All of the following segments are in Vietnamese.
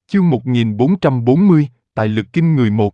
Chương 1440, Tài lực kinh người một.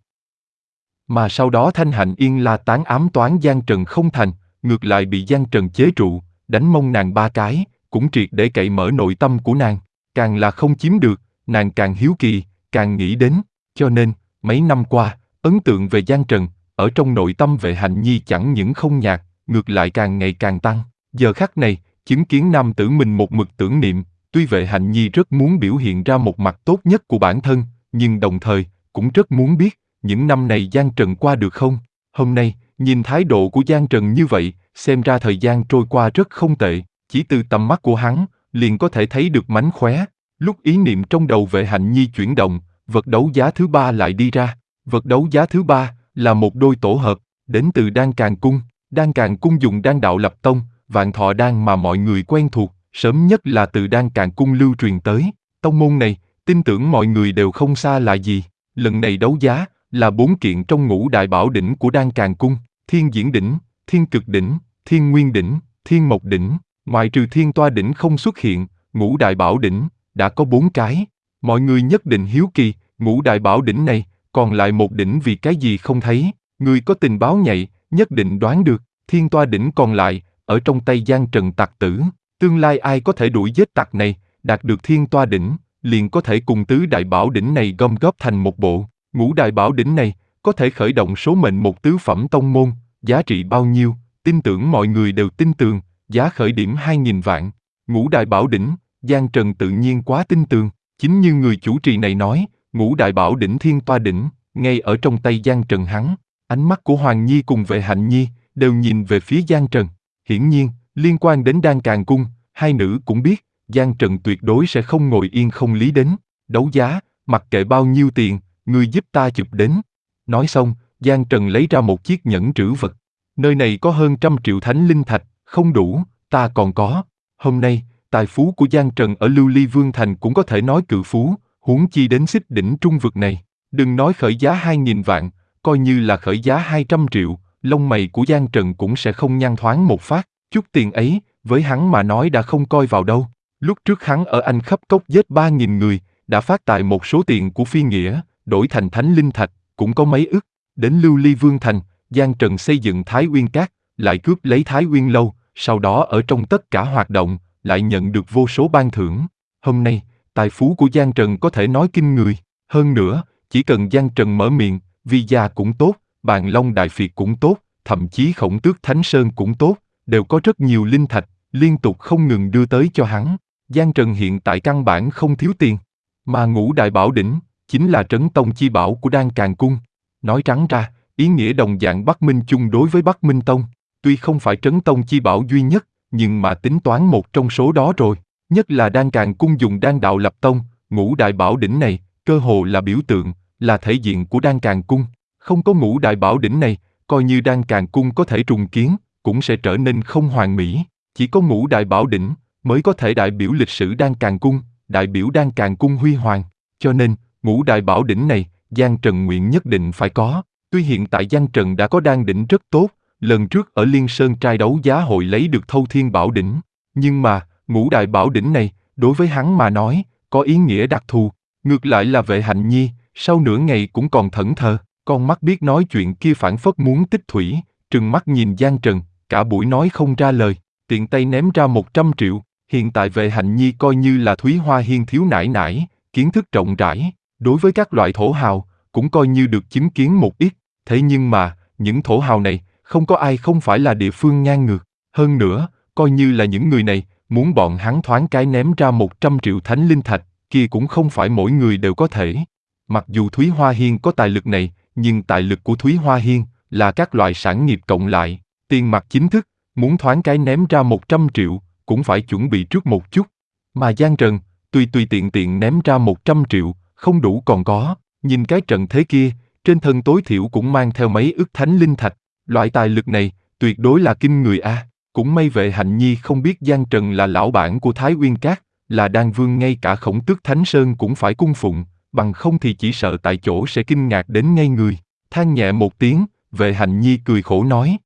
Mà sau đó Thanh Hạnh Yên la tán ám toán Giang Trần không thành, ngược lại bị Giang Trần chế trụ, đánh mông nàng 3 cái, cũng triệt để cậy mở nội tâm của nàng. Càng là không chiếm được, nàng càng hiếu kỳ, càng nghĩ đến. Cho nên, mấy năm qua, ấn tượng về Giang Trần, ở trong nội tâm Vệ Hạnh Nhi chẳng những không nhạt, ngược lại càng ngày càng tăng. Giờ khắc này, chứng kiến nam tử mình một mực tưởng niệm, tuy Vệ Hạnh Nhi rất muốn biểu hiện ra một mặt tốt nhất của bản thân, nhưng đồng thời, cũng rất muốn biết, những năm này Giang Trần qua được không? Hôm nay, nhìn thái độ của Giang Trần như vậy, xem ra thời gian trôi qua rất không tệ, chỉ từ tầm mắt của hắn, liền có thể thấy được mánh khóe. Lúc ý niệm trong đầu Vệ Hạnh Nhi chuyển động, vật đấu giá thứ 3 lại đi ra. Vật đấu giá thứ 3 là một đôi tổ hợp, đến từ Đan Càn Cung. Đan Càn Cung dùng đan đạo lập tông, vạn thọ đan mà mọi người quen thuộc, sớm nhất là từ Đan Càn Cung lưu truyền tới. Tông môn này, tin tưởng mọi người đều không xa lạ gì. Lần này đấu giá là 4 kiện trong ngũ đại bảo đỉnh của Đan Càn Cung: Thiên Diễn Đỉnh, Thiên Cực Đỉnh, Thiên Nguyên Đỉnh, Thiên Mộc Đỉnh. Ngoại trừ Thiên Toa Đỉnh không xuất hiện, ngũ đại bảo đỉnh đã có 4 cái. Mọi người nhất định hiếu kỳ, ngũ đại bảo đỉnh này, còn lại một đỉnh vì cái gì không thấy. Người có tình báo nhạy, nhất định đoán được. Thiên Toa Đỉnh còn lại, ở trong tay Giang Trần tặc tử. Tương lai ai có thể đuổi giết tặc này, đạt được Thiên Toa Đỉnh, liền có thể cùng tứ đại bảo đỉnh này gom góp thành một bộ. Ngũ đại bảo đỉnh này, có thể khởi động số mệnh một tứ phẩm tông môn, giá trị bao nhiêu, tin tưởng mọi người đều tin tưởng, giá khởi điểm 2.000 vạn. Ngũ đại bảo đỉnh, Giang Trần tự nhiên quá tin tưởng. Chính như người chủ trì này nói, ngũ đại bảo đỉnh Thiên Toa Đỉnh, ngay ở trong tay Giang Trần hắn. Ánh mắt của Hoàng Nhi cùng Vệ Hạnh Nhi, đều nhìn về phía Giang Trần. Hiển nhiên, liên quan đến Đan Càn Cung, hai nữ cũng biết, Giang Trần tuyệt đối sẽ không ngồi yên không lý đến. Đấu giá, mặc kệ bao nhiêu tiền, ngươi giúp ta chụp đến. Nói xong, Giang Trần lấy ra một chiếc nhẫn trữ vật. Nơi này có hơn 100 triệu thánh linh thạch, không đủ, ta còn có. Hôm nay, tài phú của Giang Trần ở Lưu Ly Vương Thành cũng có thể nói cự phú, huống chi đến Xích Đỉnh Trung vực này. Đừng nói khởi giá 2.000 vạn, coi như là khởi giá 200 triệu, lông mày của Giang Trần cũng sẽ không nhăn thoáng một phát. Chút tiền ấy, với hắn mà nói đã không coi vào đâu. Lúc trước hắn ở Anh khắp cốc giết 3.000 người, đã phát tại một số tiền của phi nghĩa, đổi thành thánh linh thạch, cũng có mấy ức. Đến Lưu Ly Vương Thành, Giang Trần xây dựng Thái Uyên Các, lại cướp lấy Thái Uyên Lâu, sau đó ở trong tất cả hoạt động, lại nhận được vô số ban thưởng. Hôm nay, tài phú của Giang Trần có thể nói kinh người. Hơn nữa, chỉ cần Giang Trần mở miệng, Vi Gia cũng tốt, Bàn Long Đại Việt cũng tốt, thậm chí Khổng Tước Thánh Sơn cũng tốt, đều có rất nhiều linh thạch, liên tục không ngừng đưa tới cho hắn. Giang Trần hiện tại căn bản không thiếu tiền. Mà ngũ đại bảo đỉnh, chính là trấn tông chi bảo của Đan Càn Cung. Nói trắng ra, ý nghĩa đồng dạng Bắc Minh chung đối với Bắc Minh Tông. Tuy không phải trấn tông chi bảo duy nhất, nhưng mà tính toán một trong số đó rồi. Nhất là Đan Càn Cung dùng đan đạo lập tông, ngũ đại bảo đỉnh này, cơ hồ là biểu tượng, là thể diện của Đan Càn Cung. Không có ngũ đại bảo đỉnh này, coi như Đan Càn Cung có thể trùng kiến, cũng sẽ trở nên không hoàn mỹ. Chỉ có ngũ đại bảo đỉnh, mới có thể đại biểu lịch sử Đan Càn Cung, đại biểu Đan Càn Cung huy hoàng. Cho nên, ngũ đại bảo đỉnh này, Giang Trần nguyện nhất định phải có. Tuy hiện tại Giang Trần đã có đan đỉnh rất tốt, lần trước ở Liên Sơn trai đấu giá hội lấy được Thâu Thiên Bảo Đỉnh. Nhưng mà, ngũ đại bảo đỉnh này, đối với hắn mà nói, có ý nghĩa đặc thù. Ngược lại là Vệ Hạnh Nhi, sau nửa ngày cũng còn thẫn thờ, con mắt biết nói chuyện kia phảng phất muốn tích thủy, trừng mắt nhìn Giang Trần, cả buổi nói không ra lời, tiện tay ném ra 100 triệu. Hiện tại Vệ Hạnh Nhi coi như là Thúy Hoa Hiên thiếu nải nải, kiến thức rộng rãi, đối với các loại thổ hào, cũng coi như được chứng kiến một ít. Thế nhưng mà, những thổ hào này, không có ai không phải là địa phương ngang ngược. Hơn nữa, coi như là những người này, muốn bọn hắn thoáng cái ném ra 100 triệu thánh linh thạch, kia cũng không phải mỗi người đều có thể. Mặc dù Thúy Hoa Hiên có tài lực này, nhưng tài lực của Thúy Hoa Hiên là các loại sản nghiệp cộng lại. Tiền mặt chính thức, muốn thoáng cái ném ra 100 triệu, cũng phải chuẩn bị trước một chút. Mà Giang Trần, tùy tiện tiện ném ra 100 triệu, không đủ còn có. Nhìn cái trận thế kia, trên thân tối thiểu cũng mang theo mấy ức thánh linh thạch. Loại tài lực này, tuyệt đối là kinh người a. Cũng may Vệ Hạnh Nhi không biết Giang Trần là lão bản của Thái Uyên Các, là đan vương ngay cả Khổng Tước Thánh Sơn cũng phải cung phụng, bằng không thì chỉ sợ tại chỗ sẽ kinh ngạc đến ngây người. Than nhẹ một tiếng, Vệ Hạnh Nhi cười khổ nói.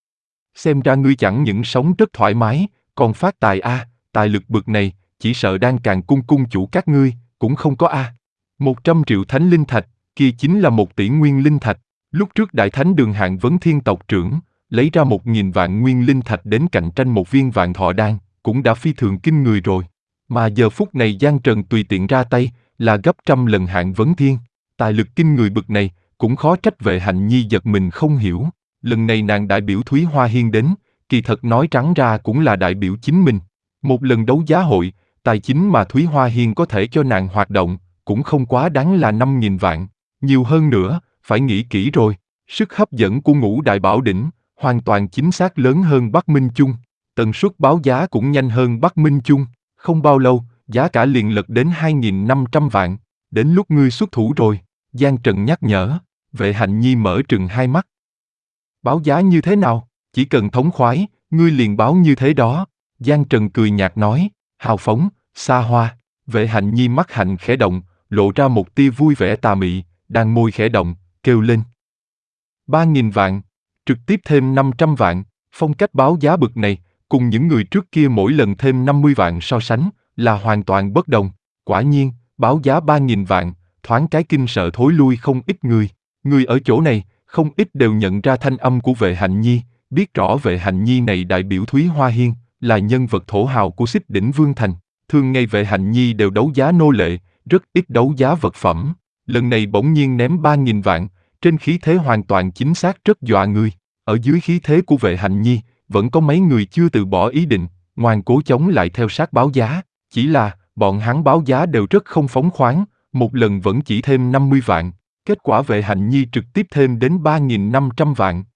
Xem ra ngươi chẳng những sống rất thoải mái, còn phát tài a, tài lực bực này, chỉ sợ Đan Càn Cung cung chủ các ngươi, cũng không có a. 100 triệu thánh linh thạch, kia chính là 1 tỷ nguyên linh thạch. Lúc trước Đại Thánh Đường Hạng Vấn Thiên tộc trưởng, lấy ra 1.000 vạn nguyên linh thạch đến cạnh tranh một viên vạn thọ đan, cũng đã phi thường kinh người rồi. Mà giờ phút này Giang Trần tùy tiện ra tay, là gấp trăm lần Hạng Vấn Thiên. Tài lực kinh người bực này, cũng khó trách Vệ Hạnh Nhi giật mình không hiểu. Lần này nàng đại biểu Thúy Hoa Hiên đến, kỳ thật nói trắng ra cũng là đại biểu chính mình. Một lần đấu giá hội, tài chính mà Thúy Hoa Hiên có thể cho nàng hoạt động, cũng không quá đáng là 5.000 vạn. Nhiều hơn nữa, phải nghĩ kỹ rồi. Sức hấp dẫn của Ngũ Đại Bảo Đỉnh, hoàn toàn chính xác lớn hơn Bắc Minh Chung. Tần suất báo giá cũng nhanh hơn Bắc Minh Chung. Không bao lâu, giá cả liền lật đến 2.500 vạn. Đến lúc ngươi xuất thủ rồi, Giang Trần nhắc nhở. Vệ Hạnh Nhi mở trừng hai mắt. Báo giá như thế nào? Chỉ cần thống khoái, ngươi liền báo như thế đó. Giang Trần cười nhạt nói, hào phóng, xa hoa. Vệ Hạnh Nhi mắt hạnh khẽ động, lộ ra một tia vui vẻ tà mị, đàn môi khẽ động, kêu lên. 3.000 vạn, trực tiếp thêm 500 vạn, phong cách báo giá bực này, cùng những người trước kia mỗi lần thêm 50 vạn so sánh, là hoàn toàn bất đồng. Quả nhiên, báo giá 3.000 vạn, thoáng cái kinh sợ thối lui không ít người. Người ở chỗ này, không ít đều nhận ra thanh âm của Vệ Hạnh Nhi, biết rõ Vệ Hạnh Nhi này đại biểu Thúy Hoa Hiên, là nhân vật thổ hào của Xích Đỉnh Vương Thành. Thường ngày Vệ Hạnh Nhi đều đấu giá nô lệ, rất ít đấu giá vật phẩm. Lần này bỗng nhiên ném 3.000 vạn, trên khí thế hoàn toàn chính xác rất dọa người. Ở dưới khí thế của Vệ Hạnh Nhi, vẫn có mấy người chưa từ bỏ ý định, ngoan cố chống lại theo sát báo giá. Chỉ là, bọn hắn báo giá đều rất không phóng khoáng, một lần vẫn chỉ thêm 50 vạn. Kết quả Vệ Hạnh Nhi trực tiếp thêm đến 3.500 vạn.